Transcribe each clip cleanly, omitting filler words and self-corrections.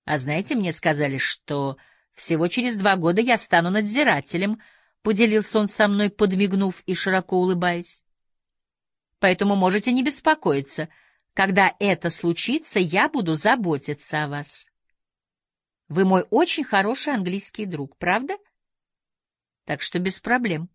А знаете, мне сказали, что всего через 2 года я стану надзирателем, — поделился он со мной, подмигнув и широко улыбаясь. Поэтому можете не беспокоиться. Когда это случится, я буду заботиться о вас. Вы мой очень хороший английский друг, правда? Так что без проблем.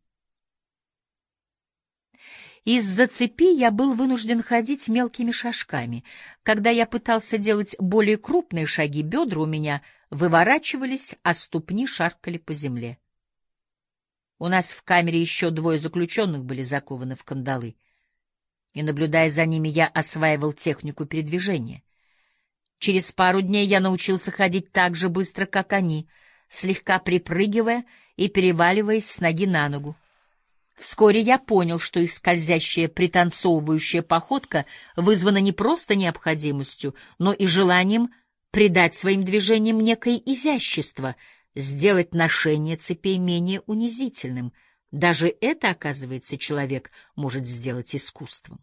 Из-за цепи я был вынужден ходить мелкими шажками. Когда я пытался делать более крупные шаги, бедра у меня выворачивались, а ступни шаркали по земле. У нас в камере еще 2 заключенных были закованы в кандалы, и, наблюдая за ними, я осваивал технику передвижения. Через пару дней я научился ходить так же быстро, как они, слегка припрыгивая и переваливаясь с ноги на ногу. Вскоре я понял, что их скользящая, пританцовывающая походка вызвана не просто необходимостью, но и желанием придать своим движениям некое изящество, сделать ношение цепей менее унизительным. Даже это, оказывается, человек может сделать искусством.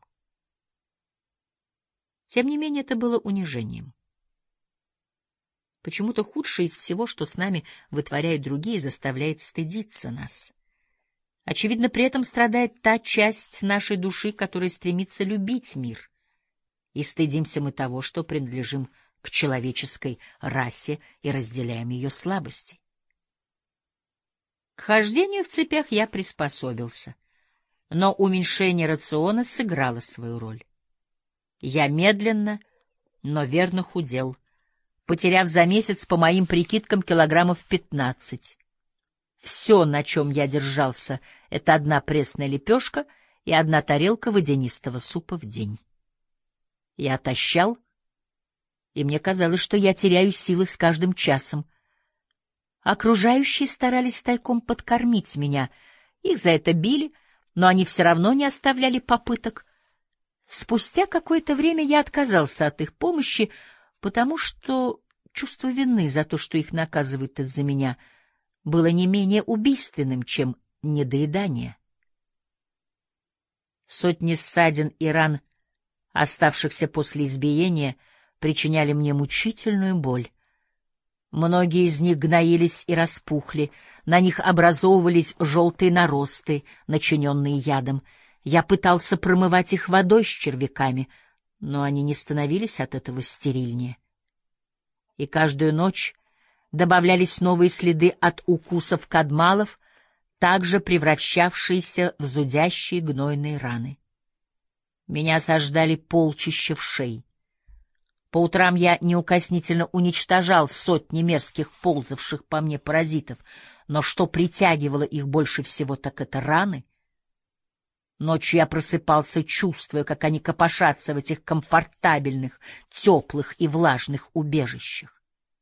Тем не менее, это было унижением. Почему-то худшее из всего, что с нами вытворяют другие, заставляет стыдиться нас. Очевидно, при этом страдает та часть нашей души, которая стремится любить мир. И стыдимся мы того, что принадлежим к человеческой расе и разделяем ее слабости. К хождению в цепях я приспособился, но уменьшение рациона сыграло свою роль. Я медленно, но верно худел, потеряв за месяц, по моим прикидкам, килограммов 15. Все, на чем я держался, — это 1 пресная лепешка и 1 тарелка водянистого супа в день. Я отощал, и мне казалось, что я теряю силы с каждым часом. Окружающие старались тайком подкормить меня. Их за это били, но они все равно не оставляли попыток. Спустя какое-то время я отказался от их помощи, потому что чувство вины за то, что их наказывают из-за меня, было не менее убийственным, чем недоедание. Сотни ссадин и ран, оставшихся после избиения, причиняли мне мучительную боль. Многие из них гноились и распухли, на них образовывались желтые наросты, начиненные ядом. Я пытался промывать их водой с червяками, но они не становились от этого стерильнее. И каждую ночь добавлялись новые следы от укусов кадмалов, также превращавшиеся в зудящие гнойные раны. Меня осаждали полчища вшей. По утрам я неукоснительно уничтожал сотни мерзких ползавших по мне паразитов, но что притягивало их больше всего, так это раны. Ночью я просыпался, чувствуя, как они копошатся в этих комфортабельных, теплых и влажных убежищах.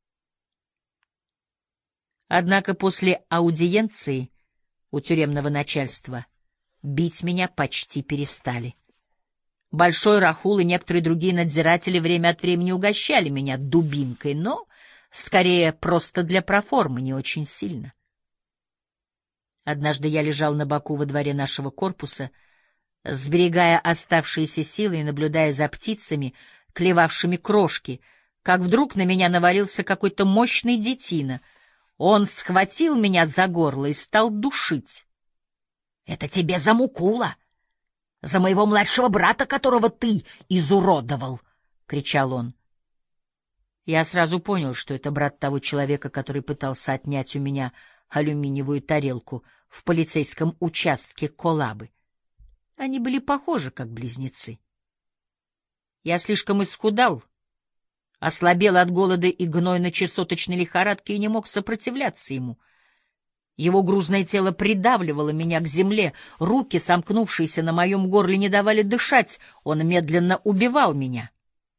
Однако после аудиенции у тюремного начальства бить меня почти перестали. Большой Рахул и некоторые другие надзиратели время от времени угощали меня дубинкой, но скорее просто для проформы, не очень сильно. Однажды я лежал на боку во дворе нашего корпуса, сберегая оставшиеся силы и наблюдая за птицами, клевавшими крошки, как вдруг на меня навалился какой-то мощный детина. Он схватил меня за горло и стал душить. — Это тебе за Мукула! За моего младшего брата, которого ты изуродовал! — кричал он. Я сразу понял, что это брат того человека, который пытался отнять у меня алюминиевую тарелку в полицейском участке Колабы. Они были похожи, как близнецы. Я слишком исхудал, ослабел от голода и гнойно-чесоточной лихорадки и не мог сопротивляться ему. Его грузное тело придавливало меня к земле, руки, сомкнувшиеся на моем горле, не давали дышать, он медленно убивал меня.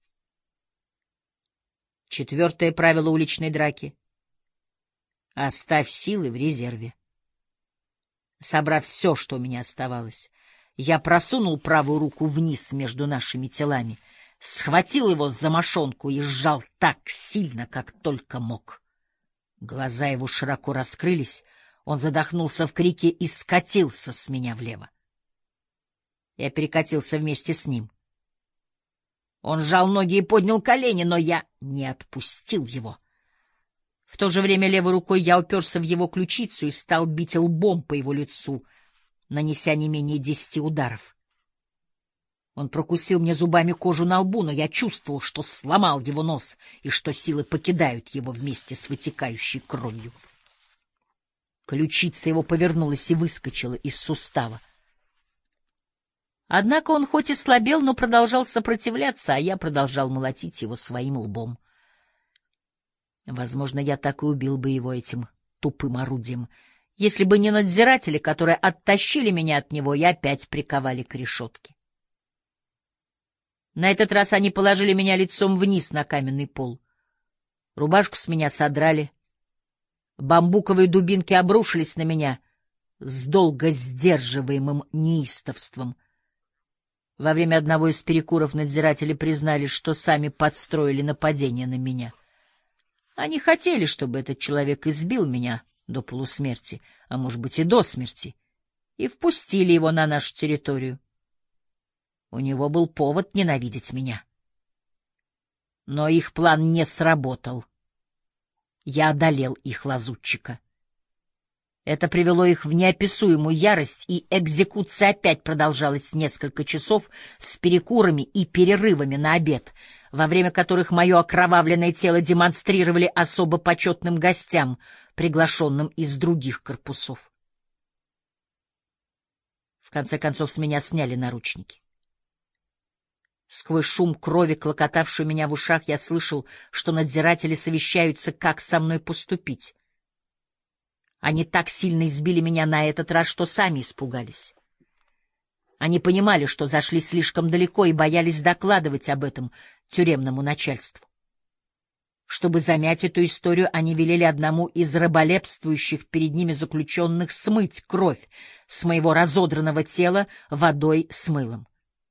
4 правило уличной драки — оставь силы в резерве. Собрав все, что у меня оставалось, я просунул правую руку вниз между нашими телами, схватил его за мошонку и сжал так сильно, как только мог. Глаза его широко раскрылись, он задохнулся в крике и скатился с меня влево. Я перекатился вместе с ним. Он сжал ноги и поднял колени, но я не отпустил его. В то же время левой рукой я уперся в его ключицу и стал бить лбом по его лицу, нанеся не менее 10 ударов. Он прокусил мне зубами кожу на лбу, но я чувствовал, что сломал его нос и что силы покидают его вместе с вытекающей кровью. Ключица его повернулась и выскочила из сустава. Однако он хоть и слабел, но продолжал сопротивляться, а я продолжал молотить его своим лбом. Возможно, я так и убил бы его этим тупым орудием, если бы не надзиратели, которые оттащили меня от него и опять приковали к решетке. На этот раз они положили меня лицом вниз на каменный пол. Рубашку с меня содрали. Бамбуковые дубинки обрушились на меня с долго сдерживаемым неистовством. Во время одного из перекуров надзиратели признались, что сами подстроили нападение на меня. Они хотели, чтобы этот человек избил меня до полусмерти, а может быть и до смерти, и впустили его на нашу территорию. У него был повод ненавидеть меня. Но их план не сработал. Я одолел их лазутчика. Это привело их в неописуемую ярость, и экзекуция опять продолжалась несколько часов с перекурами и перерывами на обед, во время которых мое окровавленное тело демонстрировали особо почетным гостям, приглашенным из других корпусов. В конце концов, с меня сняли наручники. Сквозь шум крови, клокотавший у меня в ушах, я слышал, что надзиратели совещаются, как со мной поступить. Они так сильно избили меня на этот раз, что сами испугались. Они понимали, что зашли слишком далеко и боялись докладывать об этом тюремному начальству. Чтобы замять эту историю, они велели одному из раболепствующих перед ними заключенных смыть кровь с моего разодранного тела водой с мылом.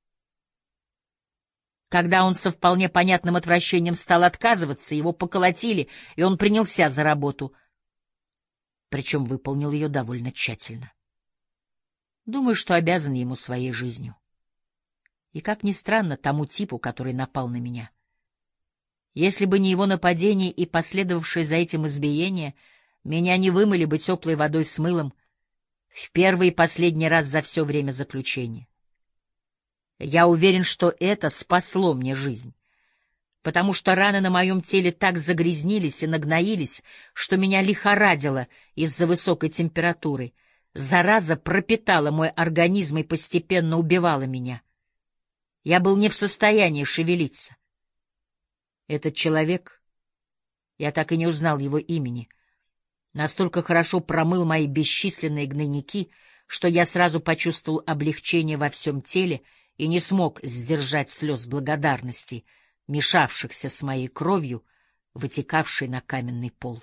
Когда он со вполне понятным отвращением стал отказываться, его поколотили, и он принялся за работу, причем выполнил ее довольно тщательно. Думаю, что обязан ему своей жизнью. И, как ни странно, тому типу, который напал на меня. Если бы не его нападение и последовавшее за этим избиение, меня не вымыли бы теплой водой с мылом в первый и последний раз за все время заключения. Я уверен, что это спасло мне жизнь, потому что раны на моем теле так загрязнились и нагноились, что меня лихорадило из-за высокой температуры. Зараза пропитала мой организм и постепенно убивала меня. Я был не в состоянии шевелиться. Этот человек, я так и не узнал его имени, настолько хорошо промыл мои бесчисленные гнойники, что я сразу почувствовал облегчение во всем теле и не смог сдержать слез благодарности, мешавшихся с моей кровью, вытекавшей на каменный пол.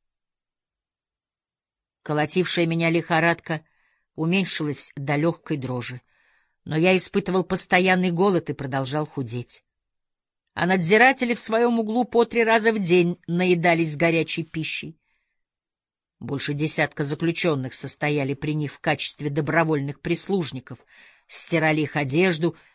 Колотившая меня лихорадка уменьшилась до легкой дрожи, но я испытывал постоянный голод и продолжал худеть. А надзиратели в своем углу по 3 раза в день наедались горячей пищей. Больше десятка заключенных состояли при них в качестве добровольных прислужников, стирали их одежду